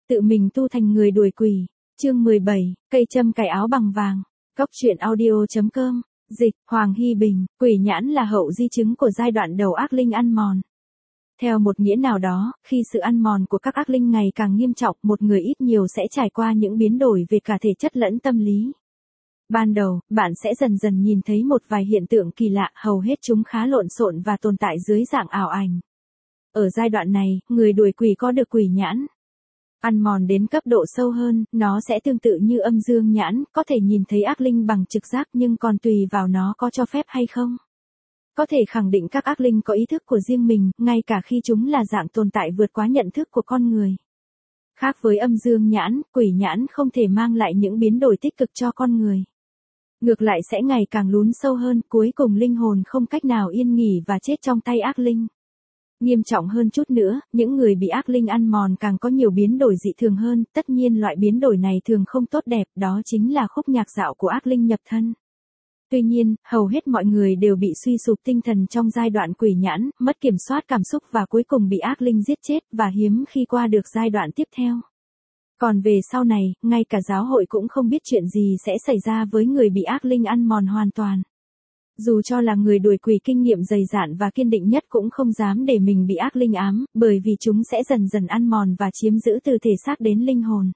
Tự mình tu thành người đuổi quỷ. Chương 17, cây châm cài áo bằng vàng. Góc truyện audio.com. Dịch, Hoàng Hy Bình, quỷ nhãn là hậu di chứng của giai đoạn đầu ác linh ăn mòn. Theo một nghĩa nào đó, khi sự ăn mòn của các ác linh ngày càng nghiêm trọng, một người ít nhiều sẽ trải qua những biến đổi về cả thể chất lẫn tâm lý. Ban đầu, bạn sẽ dần dần nhìn thấy một vài hiện tượng kỳ lạ, hầu hết chúng khá lộn xộn và tồn tại dưới dạng ảo ảnh. Ở giai đoạn này, người đuổi quỷ có được quỷ nhãn. Ăn mòn đến cấp độ sâu hơn, nó sẽ tương tự như âm dương nhãn, có thể nhìn thấy ác linh bằng trực giác nhưng còn tùy vào nó có cho phép hay không. Có thể khẳng định các ác linh có ý thức của riêng mình, ngay cả khi chúng là dạng tồn tại vượt quá nhận thức của con người. Khác với âm dương nhãn, quỷ nhãn không thể mang lại những biến đổi tích cực cho con người. Ngược lại sẽ ngày càng lún sâu hơn, cuối cùng linh hồn không cách nào yên nghỉ và chết trong tay ác linh. Nghiêm trọng hơn chút nữa, những người bị ác linh ăn mòn càng có nhiều biến đổi dị thường hơn, tất nhiên loại biến đổi này thường không tốt đẹp, đó chính là khúc nhạc dạo của ác linh nhập thân. Tuy nhiên, hầu hết mọi người đều bị suy sụp tinh thần trong giai đoạn quỷ nhãn, mất kiểm soát cảm xúc và cuối cùng bị ác linh giết chết và hiếm khi qua được giai đoạn tiếp theo. Còn về sau này, ngay cả giáo hội cũng không biết chuyện gì sẽ xảy ra với người bị ác linh ăn mòn hoàn toàn. Dù cho là người đuổi quỷ kinh nghiệm dày dạn và kiên định nhất cũng không dám để mình bị ác linh ám, bởi vì chúng sẽ dần dần ăn mòn và chiếm giữ từ thể xác đến linh hồn.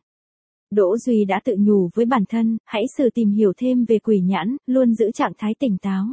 Đỗ Duy đã tự nhủ với bản thân, hãy tự tìm hiểu thêm về quỷ nhãn, luôn giữ trạng thái tỉnh táo.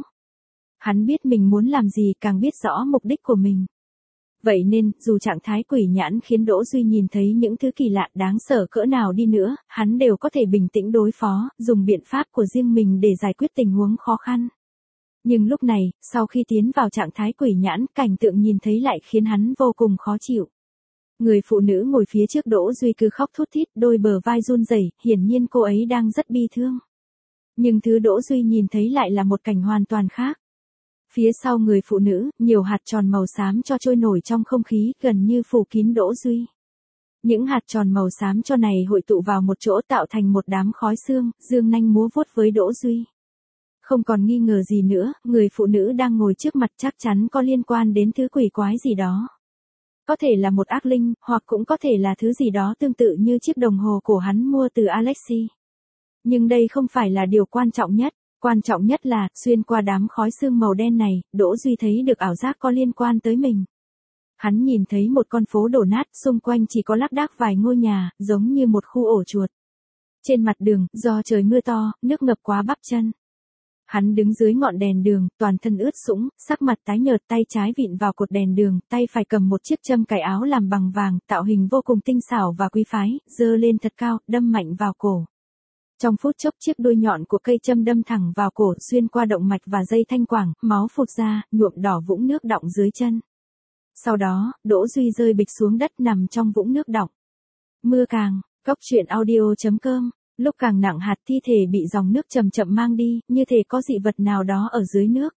Hắn biết mình muốn làm gì, càng biết rõ mục đích của mình. Vậy nên, dù trạng thái quỷ nhãn khiến Đỗ Duy nhìn thấy những thứ kỳ lạ đáng sợ cỡ nào đi nữa, hắn đều có thể bình tĩnh đối phó, dùng biện pháp của riêng mình để giải quyết tình huống khó khăn. Nhưng lúc này, sau khi tiến vào trạng thái quỷ nhãn, cảnh tượng nhìn thấy lại khiến hắn vô cùng khó chịu. Người phụ nữ ngồi phía trước Đỗ Duy cứ khóc thút thít, đôi bờ vai run rẩy, hiển nhiên cô ấy đang rất bi thương. Nhưng thứ Đỗ Duy nhìn thấy lại là một cảnh hoàn toàn khác. Phía sau người phụ nữ, nhiều hạt tròn màu xám cho trôi nổi trong không khí, gần như phủ kín Đỗ Duy. Những hạt tròn màu xám cho này hội tụ vào một chỗ tạo thành một đám khói xương, dương nanh múa vuốt với Đỗ Duy. Không còn nghi ngờ gì nữa, người phụ nữ đang ngồi trước mặt chắc chắn có liên quan đến thứ quỷ quái gì đó. Có thể là một ác linh, hoặc cũng có thể là thứ gì đó tương tự như chiếc đồng hồ cổ hắn mua từ Alexi. Nhưng đây không phải là điều quan trọng nhất. Quan trọng nhất là, xuyên qua đám khói xương màu đen này, Đỗ Duy thấy được ảo giác có liên quan tới mình. Hắn nhìn thấy một con phố đổ nát, xung quanh chỉ có lác đác vài ngôi nhà, giống như một khu ổ chuột. Trên mặt đường, do trời mưa to, nước ngập quá bắp chân. Hắn đứng dưới ngọn đèn đường, toàn thân ướt sũng, sắc mặt tái nhợt, tay trái vịn vào cột đèn đường, tay phải cầm một chiếc châm cài áo làm bằng vàng, tạo hình vô cùng tinh xảo và quý phái, giơ lên thật cao, đâm mạnh vào cổ. Trong phút chốc chiếc đuôi nhọn của cây châm đâm thẳng vào cổ, xuyên qua động mạch và dây thanh quản, máu phụt ra, nhuộm đỏ vũng nước đọng dưới chân. Sau đó, Đỗ Duy rơi bịch xuống đất nằm trong vũng nước đọng. Mưa càng, góc truyện audio.com. Lúc càng nặng hạt thi thể bị dòng nước chậm chậm mang đi, như thể có dị vật nào đó ở dưới nước.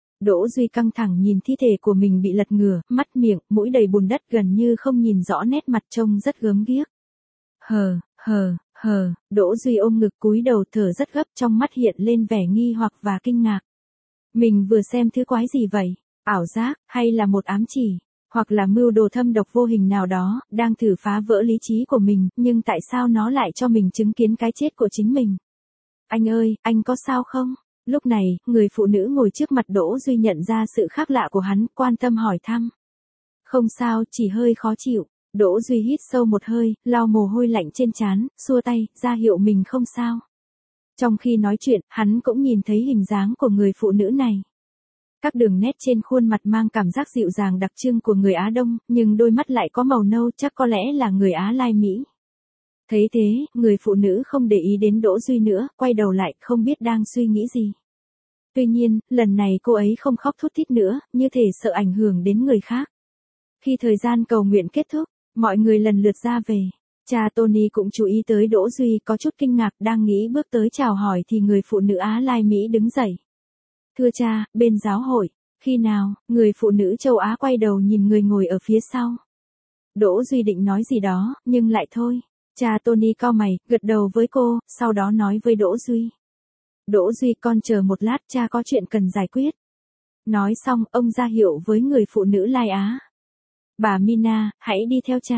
Đỗ Duy căng thẳng nhìn thi thể của mình bị lật ngửa, mắt miệng, mũi đầy bùn đất gần như không nhìn rõ nét mặt, trông rất gớm ghiếc. Đỗ Duy ôm ngực cúi đầu thở rất gấp, trong mắt hiện lên vẻ nghi hoặc và kinh ngạc. Mình vừa xem thứ quái gì vậy? Ảo giác, hay là một ám chỉ? Hoặc là mưu đồ thâm độc vô hình nào đó, đang thử phá vỡ lý trí của mình, nhưng tại sao nó lại cho mình chứng kiến cái chết của chính mình? Anh ơi, anh có sao không? Lúc này, người phụ nữ ngồi trước mặt Đỗ Duy nhận ra sự khác lạ của hắn, quan tâm hỏi thăm. Không sao, chỉ hơi khó chịu. Đỗ Duy hít sâu một hơi, lau mồ hôi lạnh trên trán, xua tay, ra hiệu mình không sao. Trong khi nói chuyện, hắn cũng nhìn thấy hình dáng của người phụ nữ này. Các đường nét trên khuôn mặt mang cảm giác dịu dàng đặc trưng của người Á Đông, nhưng đôi mắt lại có màu nâu, chắc có lẽ là người Á Lai Mỹ. Thấy thế, người phụ nữ không để ý đến Đỗ Duy nữa, quay đầu lại, không biết đang suy nghĩ gì. Tuy nhiên, lần này cô ấy không khóc thút thít nữa, như thể sợ ảnh hưởng đến người khác. Khi thời gian cầu nguyện kết thúc, mọi người lần lượt ra về. Cha Tony cũng chú ý tới Đỗ Duy, có chút kinh ngạc, đang nghĩ bước tới chào hỏi thì người phụ nữ Á Lai Mỹ đứng dậy. Thưa cha, bên giáo hội, khi nào? Người phụ nữ châu Á quay đầu nhìn người ngồi ở phía sau. Đỗ Duy định nói gì đó, nhưng lại thôi. Cha Tony cau mày, gật đầu với cô, sau đó nói với Đỗ Duy. Đỗ Duy, con chờ một lát, cha có chuyện cần giải quyết. Nói xong, ông ra hiệu với người phụ nữ Lai Á. Bà Mina, hãy đi theo cha.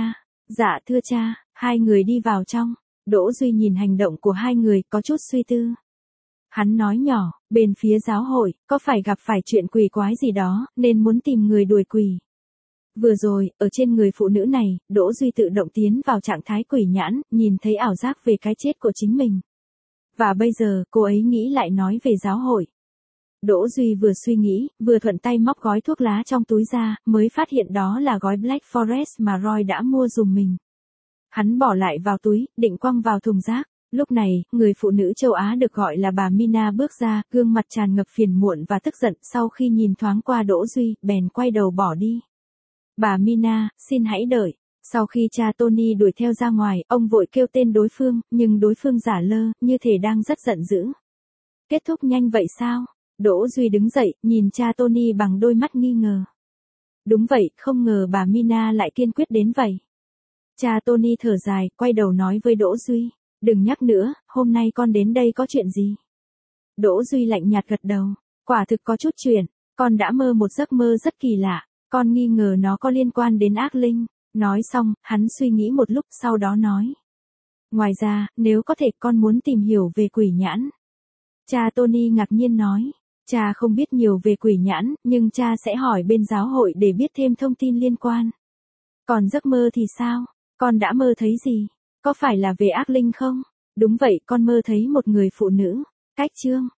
Dạ thưa cha, hai người đi vào trong. Đỗ Duy nhìn hành động của hai người có chút suy tư. Hắn nói nhỏ, bên phía giáo hội, có phải gặp phải chuyện quỷ quái gì đó, nên muốn tìm người đuổi quỷ. Vừa rồi, ở trên người phụ nữ này, Đỗ Duy tự động tiến vào trạng thái quỷ nhãn, nhìn thấy ảo giác về cái chết của chính mình. Và bây giờ, cô ấy nghĩ lại nói về giáo hội. Đỗ Duy vừa suy nghĩ, vừa thuận tay móc gói thuốc lá trong túi ra, mới phát hiện đó là gói Black Forest mà Roy đã mua dùm mình. Hắn bỏ lại vào túi, định quăng vào thùng rác. Lúc này, người phụ nữ châu Á được gọi là bà Mina bước ra, gương mặt tràn ngập phiền muộn và tức giận, sau khi nhìn thoáng qua Đỗ Duy, bèn quay đầu bỏ đi. Bà Mina, xin hãy đợi. Sau khi cha Tony đuổi theo ra ngoài, ông vội kêu tên đối phương, nhưng đối phương giả lơ, như thể đang rất giận dữ. Kết thúc nhanh vậy sao? Đỗ Duy đứng dậy, nhìn cha Tony bằng đôi mắt nghi ngờ. Đúng vậy, không ngờ bà Mina lại kiên quyết đến vậy. Cha Tony thở dài, quay đầu nói với Đỗ Duy. Đừng nhắc nữa, hôm nay con đến đây có chuyện gì? Đỗ Duy lạnh nhạt gật đầu. Quả thực có chút chuyện, con đã mơ một giấc mơ rất kỳ lạ. Con nghi ngờ nó có liên quan đến ác linh. Nói xong, hắn suy nghĩ một lúc sau đó nói. Ngoài ra, nếu có thể con muốn tìm hiểu về quỷ nhãn. Cha Tony ngạc nhiên nói. Cha không biết nhiều về quỷ nhãn, nhưng cha sẽ hỏi bên giáo hội để biết thêm thông tin liên quan. Còn giấc mơ thì sao? Con đã mơ thấy gì? Có phải là về ác linh không? Đúng vậy, con mơ thấy một người phụ nữ. Cách chương